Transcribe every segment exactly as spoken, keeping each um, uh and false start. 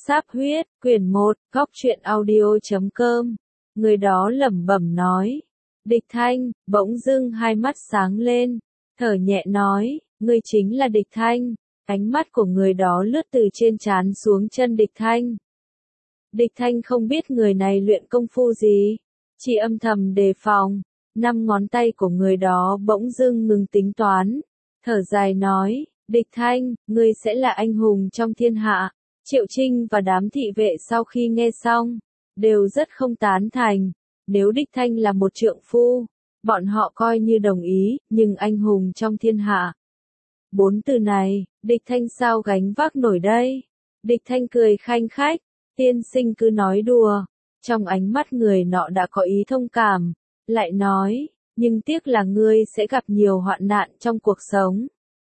Sáp huyết, quyển một, góc truyện audio chấm com. Người đó lẩm bẩm nói. Địch Thanh, bỗng dưng hai mắt sáng lên, thở nhẹ nói, ngươi chính là Địch Thanh. Ánh mắt của người đó lướt từ trên trán xuống chân Địch Thanh. Địch Thanh không biết người này luyện công phu gì, chỉ âm thầm đề phòng. Năm ngón tay của người đó bỗng dưng ngừng tính toán, thở dài nói, Địch Thanh, ngươi sẽ là anh hùng trong thiên hạ. Triệu Trinh và đám thị vệ sau khi nghe xong, đều rất không tán thành. Nếu Địch Thanh là một trượng phu, bọn họ coi như đồng ý, nhưng anh hùng trong thiên hạ. Bốn từ này, Địch Thanh sao gánh vác nổi đây? Địch Thanh cười khanh khách, tiên sinh cứ nói đùa. Trong ánh mắt người nọ đã có ý thông cảm, lại nói, nhưng tiếc là ngươi sẽ gặp nhiều hoạn nạn trong cuộc sống.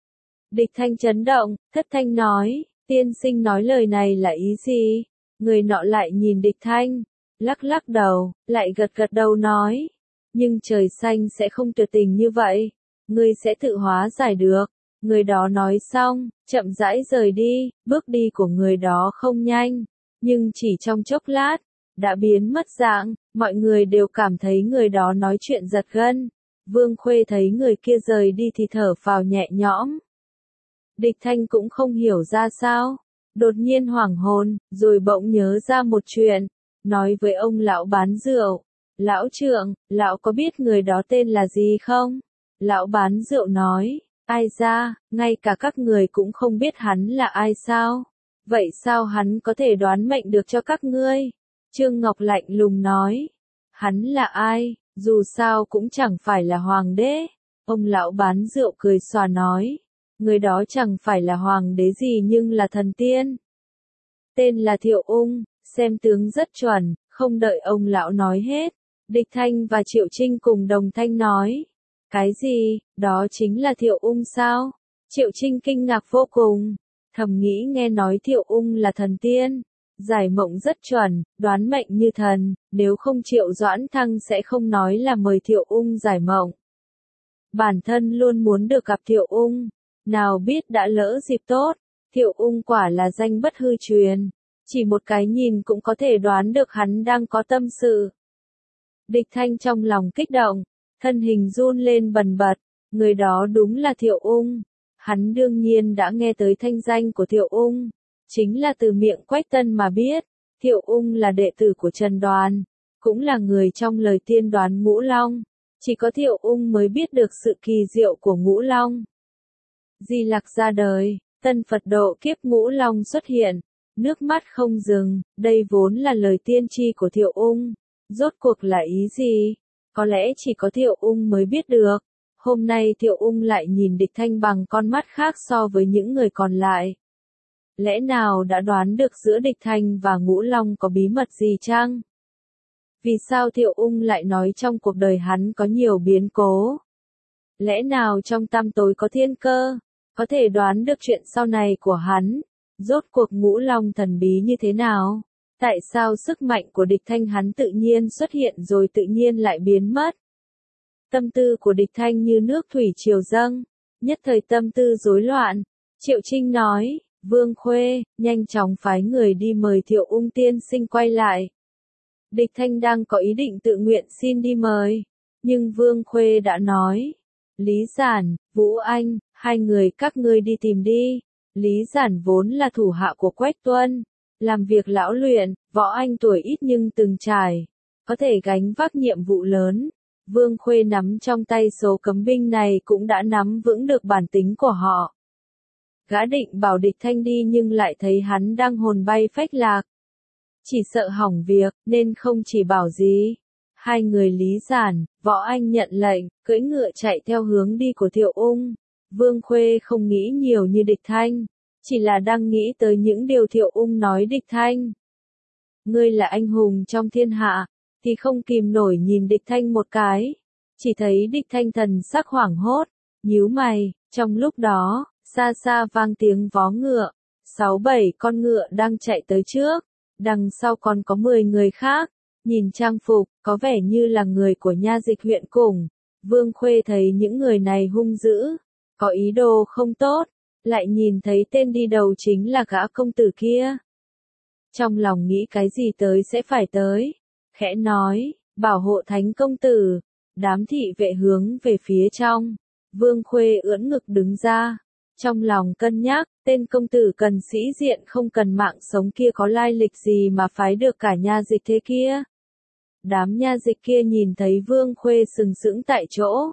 Địch Thanh chấn động, thất thanh nói, tiên sinh nói lời này là ý gì? Người nọ lại nhìn Địch Thanh, lắc lắc đầu, lại gật gật đầu nói, nhưng trời xanh sẽ không tuyệt tình như vậy, ngươi sẽ tự hóa giải được. Người đó nói xong, chậm rãi rời đi, bước đi của người đó không nhanh, nhưng chỉ trong chốc lát, đã biến mất dạng, mọi người đều cảm thấy người đó nói chuyện giật gân. Vương Khuê thấy người kia rời đi thì thở phào nhẹ nhõm. Địch Thanh cũng không hiểu ra sao, đột nhiên hoảng hồn, rồi bỗng nhớ ra một chuyện, nói với ông lão bán rượu, lão trượng, lão có biết người đó tên là gì không? Lão bán rượu nói, ai ra, ngay cả các người cũng không biết hắn là ai sao? Vậy sao hắn có thể đoán mệnh được cho các ngươi? Trương Ngọc lạnh lùng nói, hắn là ai, dù sao cũng chẳng phải là hoàng đế. Ông lão bán rượu cười xòa nói, người đó chẳng phải là hoàng đế gì nhưng là thần tiên. Tên là Thiệu Ung, xem tướng rất chuẩn, không đợi ông lão nói hết. Địch Thanh và Triệu Trinh cùng đồng thanh nói, cái gì, đó chính là Thiệu Ung sao? Triệu Trinh kinh ngạc vô cùng, thầm nghĩ nghe nói Thiệu Ung là thần tiên, giải mộng rất chuẩn, đoán mệnh như thần, nếu không Triệu Doãn Thăng sẽ không nói là mời Thiệu Ung giải mộng. Bản thân luôn muốn được gặp Thiệu Ung, nào biết đã lỡ dịp tốt. Thiệu Ung quả là danh bất hư truyền, chỉ một cái nhìn cũng có thể đoán được hắn đang có tâm sự. Địch Thanh trong lòng kích động, thân hình run lên bần bật, người đó đúng là Thiệu Ung. Hắn đương nhiên đã nghe tới thanh danh của Thiệu Ung, chính là từ miệng Quách Tân mà biết. Thiệu Ung là đệ tử của Trần Đoàn, cũng là người trong lời tiên đoán Ngũ Long. Chỉ có Thiệu Ung mới biết được sự kỳ diệu của Ngũ Long. Di Lặc ra đời, tân Phật độ kiếp Ngũ Long xuất hiện, nước mắt không dừng, đây vốn là lời tiên tri của Thiệu Ung. Rốt cuộc là ý gì? Có lẽ chỉ có Thiệu Ung mới biết được. Hôm nay Thiệu Ung lại nhìn Địch Thanh bằng con mắt khác so với những người còn lại. Lẽ nào đã đoán được giữa Địch Thanh và Ngũ Long có bí mật gì chăng? Vì sao Thiệu Ung lại nói trong cuộc đời hắn có nhiều biến cố? Lẽ nào trong tăm tối có thiên cơ, có thể đoán được chuyện sau này của hắn? Rốt cuộc Ngũ Long thần bí như thế nào? Tại sao sức mạnh của Địch Thanh hắn tự nhiên xuất hiện rồi tự nhiên lại biến mất? Tâm tư của Địch Thanh như nước thủy triều dâng, nhất thời tâm tư rối loạn. Triệu Trinh nói, Vương Khuê, nhanh chóng phái người đi mời Thiệu Ung tiên sinh quay lại. Địch Thanh đang có ý định tự nguyện xin đi mời, nhưng Vương Khuê đã nói, Lý Giản, Vũ Anh, hai người các ngươi đi tìm đi. Lý Giản vốn là thủ hạ của Quách Tuân, làm việc lão luyện, Võ Anh tuổi ít nhưng từng trải, có thể gánh vác nhiệm vụ lớn. Vương Khuê nắm trong tay số cấm binh này cũng đã nắm vững được bản tính của họ. Gã định bảo Địch Thanh đi nhưng lại thấy hắn đang hồn bay phách lạc. Chỉ sợ hỏng việc, nên không chỉ bảo gì. Hai người Lý Giản, Võ Anh nhận lệnh, cưỡi ngựa chạy theo hướng đi của Thiệu Ung. Vương Khuê không nghĩ nhiều như Địch Thanh, chỉ là đang nghĩ tới những điều Thiệu Ung nói Địch Thanh. Ngươi là anh hùng trong thiên hạ, thì không kìm nổi nhìn Địch Thanh một cái. Chỉ thấy Địch Thanh thần sắc hoảng hốt, nhíu mày, trong lúc đó, xa xa vang tiếng vó ngựa, sáu bảy con ngựa đang chạy tới trước, đằng sau còn có mười người khác, nhìn trang phục, có vẻ như là người của nha dịch huyện cùng. Vương Khuê thấy những người này hung dữ, có ý đồ không tốt, lại nhìn thấy tên đi đầu chính là gã công tử kia. trong lòng nghĩ cái gì tới sẽ phải tới, khẽ nói, bảo hộ thánh công tử. Đám thị vệ hướng về phía trong, Vương Khuê ưỡn ngực đứng ra, trong lòng cân nhắc, tên công tử cần sĩ diện không cần mạng sống kia có lai lịch gì mà phái được cả nha dịch thế kia. Đám nha dịch kia nhìn thấy Vương Khuê sừng sững tại chỗ,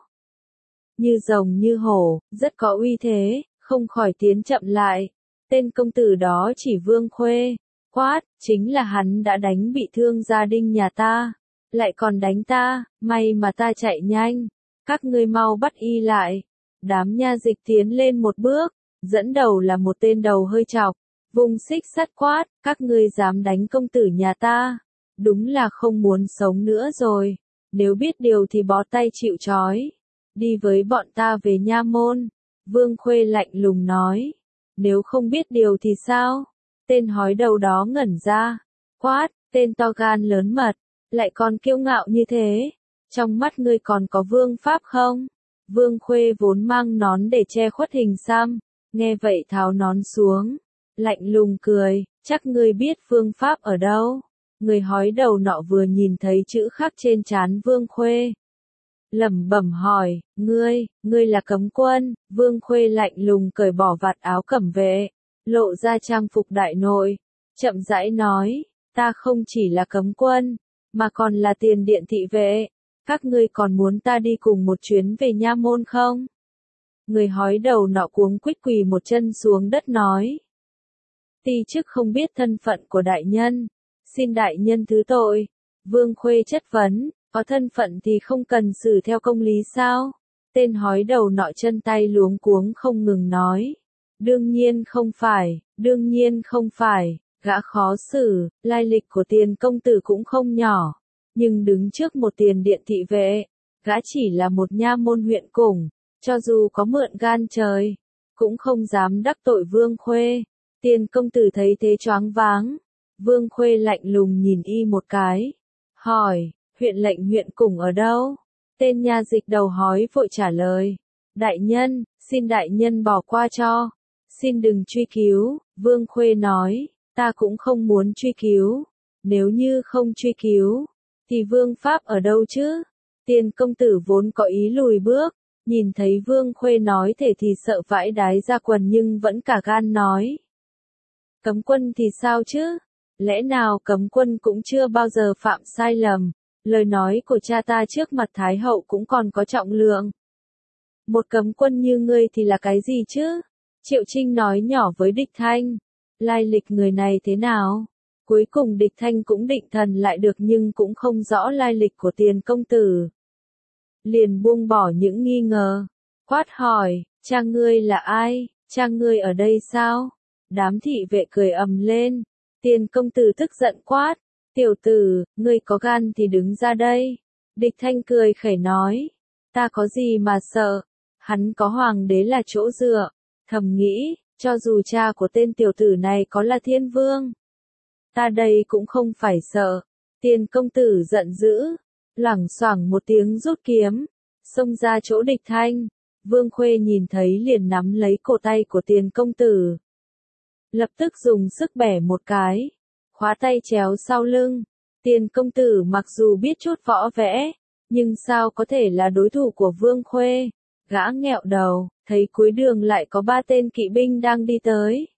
như rồng như hổ, rất có uy thế, không khỏi tiến chậm lại. Tên công tử đó chỉ Vương Khuê, quát, chính là hắn đã đánh bị thương gia đình nhà ta, lại còn đánh ta, may mà ta chạy nhanh, các ngươi mau bắt y lại. Đám nha dịch tiến lên một bước, dẫn đầu là một tên đầu hơi chọc, vùng xích sắt quát, các ngươi dám đánh công tử nhà ta, đúng là không muốn sống nữa rồi, nếu biết điều thì bó tay chịu trói, đi với bọn ta về nha môn. Vương Khuê lạnh lùng nói, nếu không biết điều thì sao? Tên hói đầu đó ngẩn ra, quát, tên to gan lớn mật, lại còn kiêu ngạo như thế, trong mắt ngươi còn có vương pháp không? Vương Khuê vốn mang nón để che khuất hình xăm, nghe vậy tháo nón xuống, lạnh lùng cười, chắc ngươi biết vương pháp ở đâu? Người hói đầu nọ vừa nhìn thấy chữ khắc trên trán Vương Khuê, lẩm bẩm hỏi, ngươi, ngươi là cấm quân? Vương Khuê lạnh lùng cởi bỏ vạt áo cẩm vệ, lộ ra trang phục đại nội, chậm rãi nói, ta không chỉ là cấm quân, mà còn là tiền điện thị vệ, các ngươi còn muốn ta đi cùng một chuyến về nha môn không? Người hói đầu nọ cuống quýt quỳ một chân xuống đất nói, ti chức không biết thân phận của đại nhân, xin đại nhân thứ tội. Vương Khuê chất vấn, có thân phận thì không cần xử theo công lý sao? Tên hói đầu nọ chân tay luống cuống không ngừng nói, đương nhiên không phải, đương nhiên không phải, gã khó xử, lai lịch của tiền công tử cũng không nhỏ, nhưng đứng trước một tiền điện thị vệ, gã chỉ là một nha môn huyện cùng, cho dù có mượn gan trời, cũng không dám đắc tội Vương Khuê. Tiền công tử thấy thế choáng váng, Vương Khuê lạnh lùng nhìn y một cái, hỏi, huyện lệnh huyện cùng ở đâu? Tên nha dịch đầu hói vội trả lời, đại nhân, xin đại nhân bỏ qua cho, xin đừng truy cứu. Vương Khuê nói, ta cũng không muốn truy cứu, nếu như không truy cứu, thì vương pháp ở đâu chứ? Tiền công tử vốn có ý lùi bước, nhìn thấy Vương Khuê nói thể thì sợ vãi đái ra quần nhưng vẫn cả gan nói, cấm quân thì sao chứ? Lẽ nào cấm quân cũng chưa bao giờ phạm sai lầm, lời nói của cha ta trước mặt Thái hậu cũng còn có trọng lượng. Một cấm quân như ngươi thì là cái gì chứ? Triệu Trinh nói nhỏ với Địch Thanh, lai lịch người này thế nào? Cuối cùng Địch Thanh cũng định thần lại được nhưng cũng không rõ lai lịch của tiền công tử. Liền buông bỏ những nghi ngờ, quát hỏi, cha ngươi là ai? Cha ngươi ở đây sao? Đám thị vệ cười ầm lên, tiền công tử tức giận quát, tiểu tử, ngươi có gan thì đứng ra đây. Địch Thanh cười khẩy nói, ta có gì mà sợ, hắn có hoàng đế là chỗ dựa, thầm nghĩ, cho dù cha của tên tiểu tử này có là thiên vương, ta đây cũng không phải sợ. Tiền công tử giận dữ, loảng xoảng một tiếng rút kiếm, xông ra chỗ Địch Thanh. Vương Khuê nhìn thấy liền nắm lấy cổ tay của tiền công tử, lập tức dùng sức bẻ một cái, khóa tay chéo sau lưng. Tiền công tử mặc dù biết chút võ vẽ, nhưng sao có thể là đối thủ của Vương Khuê? Gã nghẹo đầu, thấy cuối đường lại có ba tên kỵ binh đang đi tới,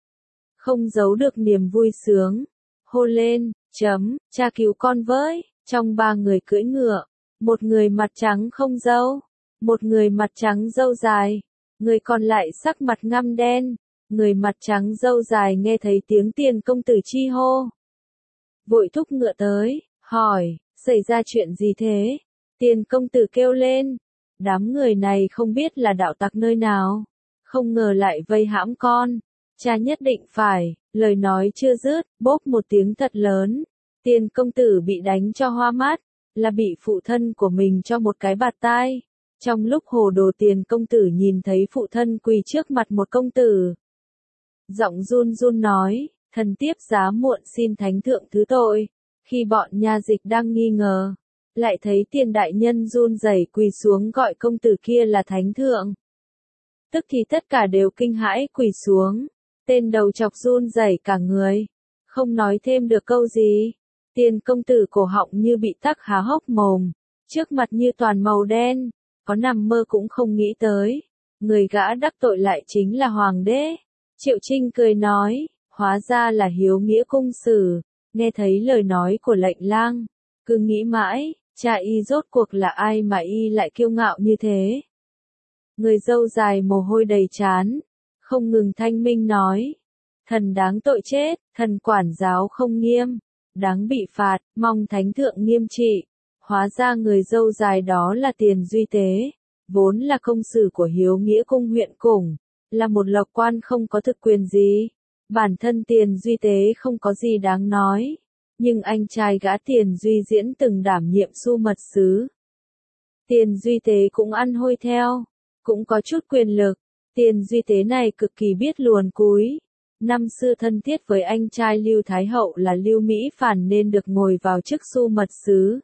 không giấu được niềm vui sướng, hô lên, chấm, cha cứu con với. Trong ba người cưỡi ngựa, một người mặt trắng không râu, một người mặt trắng râu dài, người còn lại sắc mặt ngăm đen. Người mặt trắng râu dài nghe thấy tiếng tiền công tử chi hô, vội thúc ngựa tới, hỏi, xảy ra chuyện gì thế? Tiền công tử kêu lên, đám người này không biết là đạo tặc nơi nào, không ngờ lại vây hãm con, cha nhất định phải. Lời nói chưa dứt, bốp một tiếng thật lớn, tiền công tử bị đánh cho hoa mắt, là bị phụ thân của mình cho một cái bạt tai. Trong lúc hồ đồ tiền công tử nhìn thấy phụ thân quỳ trước mặt một công tử, giọng run run nói, thần tiếp giá muộn xin thánh thượng thứ tội. Khi bọn nha dịch đang nghi ngờ, lại thấy tiền đại nhân run rẩy quỳ xuống gọi công tử kia là thánh thượng. Tức thì tất cả đều kinh hãi quỳ xuống, tên đầu chọc run rẩy cả người, không nói thêm được câu gì. Tiền công tử cổ họng như bị tắc há hốc mồm, trước mặt như toàn màu đen, có nằm mơ cũng không nghĩ tới. Người gã đắc tội lại chính là hoàng đế. Triệu Trinh cười nói, hóa ra là hiếu nghĩa cung sử, nghe thấy lời nói của lệnh lang, cứ nghĩ mãi, cha y rốt cuộc là ai mà y lại kiêu ngạo như thế. Người dâu dài mồ hôi đầy trán, không ngừng thanh minh nói, thần đáng tội chết, thần quản giáo không nghiêm, đáng bị phạt, mong thánh thượng nghiêm trị. Hóa ra người dâu dài đó là Tiền Duy Tế, vốn là công sử của hiếu nghĩa cung huyện Củng, là một lộc quan không có thực quyền gì. Bản thân Tiền Duy Tế không có gì đáng nói, nhưng anh trai gã Tiền Duy Diễn từng đảm nhiệm su mật sứ. Tiền Duy Tế cũng ăn hôi theo, cũng có chút quyền lực. Tiền Duy Tế này cực kỳ biết luồn cúi. Năm xưa thân thiết với anh trai Lưu Thái Hậu là Lưu Mỹ Phản nên được ngồi vào chức su mật sứ.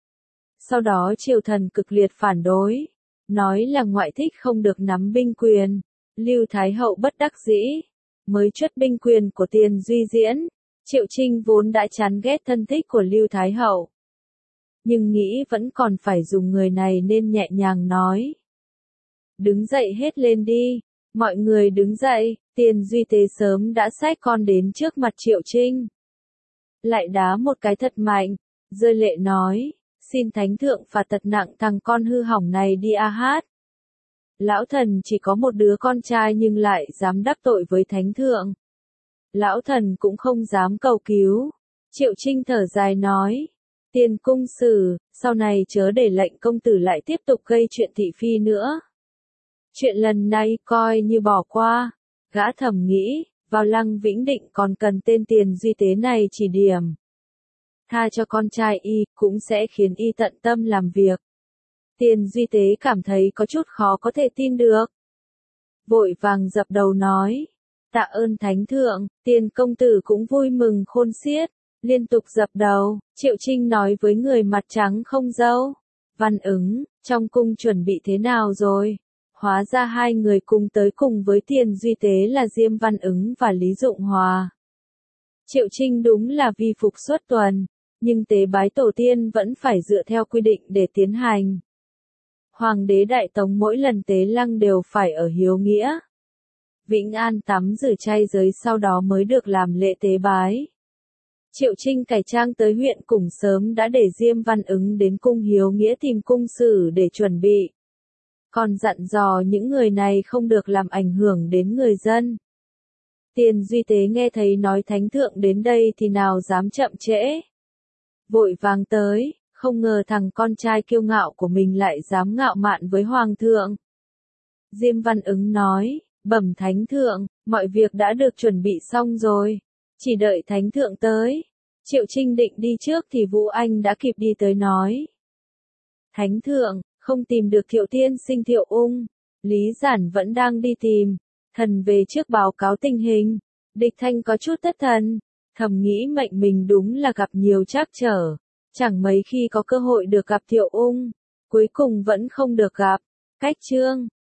Sau đó triều thần cực liệt phản đối, nói là ngoại thích không được nắm binh quyền. Lưu Thái Hậu bất đắc dĩ, mới truất binh quyền của Tiền Duy Diễn. Triệu Trinh vốn đã chán ghét thân thích của Lưu Thái Hậu, nhưng nghĩ vẫn còn phải dùng người này nên nhẹ nhàng nói. Đứng dậy hết lên đi, mọi người đứng dậy. Tiền Duy Tế sớm đã xách con đến trước mặt Triệu Trinh, lại đá một cái thật mạnh, rơi lệ nói, xin thánh thượng phạt thật nặng thằng con hư hỏng này đi a hát. Lão thần chỉ có một đứa con trai nhưng lại dám đắc tội với thánh thượng. Lão thần cũng không dám cầu cứu. Triệu Trinh thở dài nói, Tiền cung sử, sau này chớ để lệnh công tử lại tiếp tục gây chuyện thị phi nữa. Chuyện lần này coi như bỏ qua. Gã thầm nghĩ, vào Lăng Vĩnh Định còn cần tên Tiền Duy Tế này chỉ điểm. Tha cho con trai y, cũng sẽ khiến y tận tâm làm việc. Tiền Duy Tế cảm thấy có chút khó có thể tin được. Vội vàng dập đầu nói, tạ ơn thánh thượng. Tiền công tử cũng vui mừng khôn xiết, liên tục dập đầu. Triệu Trinh nói với người mặt trắng không râu, Văn Ứng, trong cung chuẩn bị thế nào rồi? Hóa ra hai người cùng tới cùng với Tiền Duy Tế là Diêm Văn Ứng và Lý Dụng Hòa. Triệu Trinh đúng là vi phục xuất tuần, nhưng tế bái tổ tiên vẫn phải dựa theo quy định để tiến hành. Hoàng đế Đại Tống mỗi lần tế lăng đều phải ở hiếu nghĩa Vĩnh An tắm rửa chay giới sau đó mới được làm lễ tế bái. Triệu Trinh cải trang tới huyện Củng sớm đã để Diêm Văn Ứng đến cung hiếu nghĩa tìm cung sử để chuẩn bị. Còn dặn dò những người này không được làm ảnh hưởng đến người dân. Tiền Duy Tế nghe thấy nói thánh thượng đến đây thì nào dám chậm trễ. Vội vàng tới, không ngờ thằng con trai kiêu ngạo của mình lại dám ngạo mạn với hoàng thượng. Diêm Văn Ứng nói, bẩm thánh thượng, mọi việc đã được chuẩn bị xong rồi, chỉ đợi thánh thượng tới. Triệu Trinh định đi trước thì Vũ Anh đã kịp đi tới nói. Thánh thượng, không tìm được Thiệu tiên sinh Thiệu Ung, Lý Giản vẫn đang đi tìm, thần về trước báo cáo tình hình. Địch Thanh có chút thất thần, thầm nghĩ mệnh mình đúng là gặp nhiều trắc trở, chẳng mấy khi có cơ hội được gặp Thiệu Ung, cuối cùng vẫn không được gặp. Cách chương